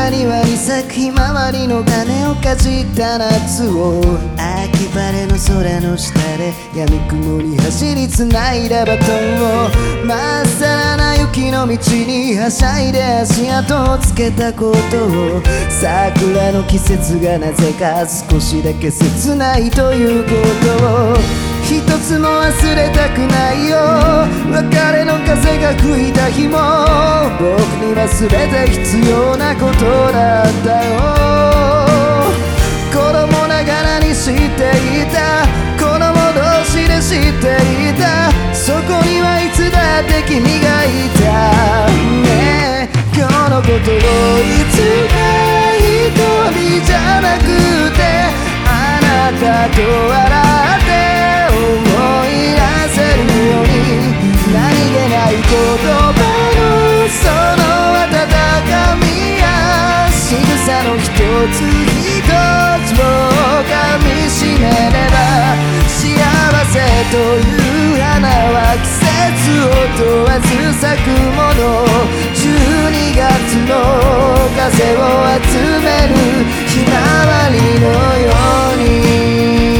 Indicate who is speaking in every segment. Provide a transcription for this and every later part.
Speaker 1: ら庭に咲くひまわりの種をかじった夏を、秋晴れの空の下でやみくもに走りつないだバトンを、まっさらな雪の道にはしゃいで足跡をつけたことを、桜の季節がなぜか少しだけ切ないということを一つも忘れたくないよ。別れの風が吹いた日も僕には全て必要なことだったよ。子供ながらに知っていた、子供同士で知っていた、そこにはいつだって君がいたね。今日のことをいつか一人じゃなくて、あなたと笑って思い出せるように、何気ない言葉のその温かみや仕草の一つ一つを噛みしめれば、幸せという花は季節を問わず咲くもの。12月の風を集めるひまわりのように、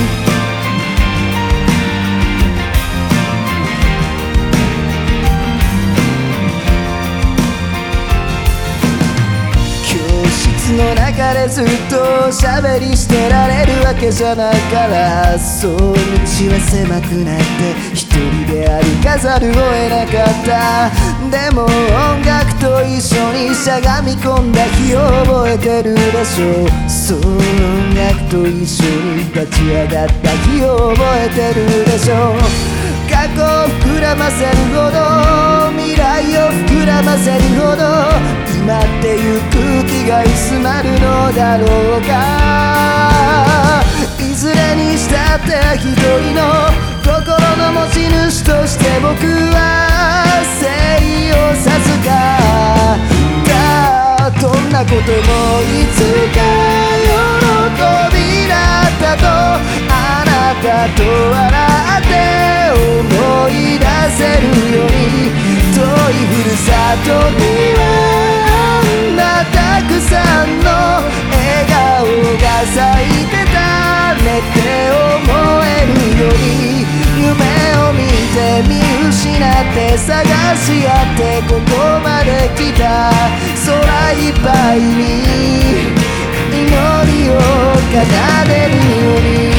Speaker 1: の中でずっと喋りしてられるわけじゃないから、そう道は狭くなって一人で歩かざるを得なかった。でも音楽と一緒にしゃがみ込んだ日を覚えてるでしょう。そう音楽と一緒に立ち上がった日を覚えてるでしょう。過去を膨らませるほど未来を膨らませるほど今っていう空気が薄まるのだろうか。いずれにしたって一人の心の持ち主として僕は生を授かった。どんなこともいつか喜びだったと、あなたと笑って思い出せるように、遠いふるさとにはあんなたくさんの笑顔が咲いてたねって思えるように、夢を見て見失って探し合ってここまで来た。空いっぱいに祈りを奏でるように、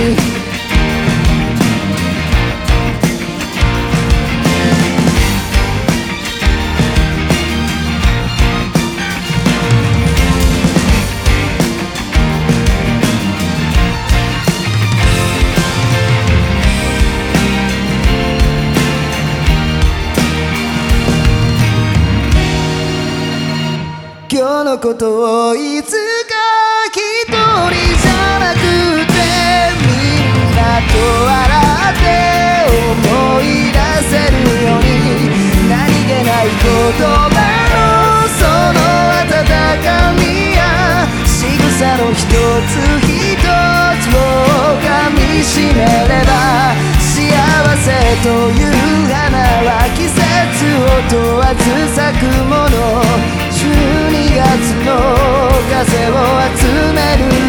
Speaker 1: 今日のことをいつか一人じゃなくてみんなと笑って思い出せるように、何気ない言葉のその温かみや仕草の一つ一つを噛みしめれば、幸せという花は季節を問わず咲くもの。12月の風を集める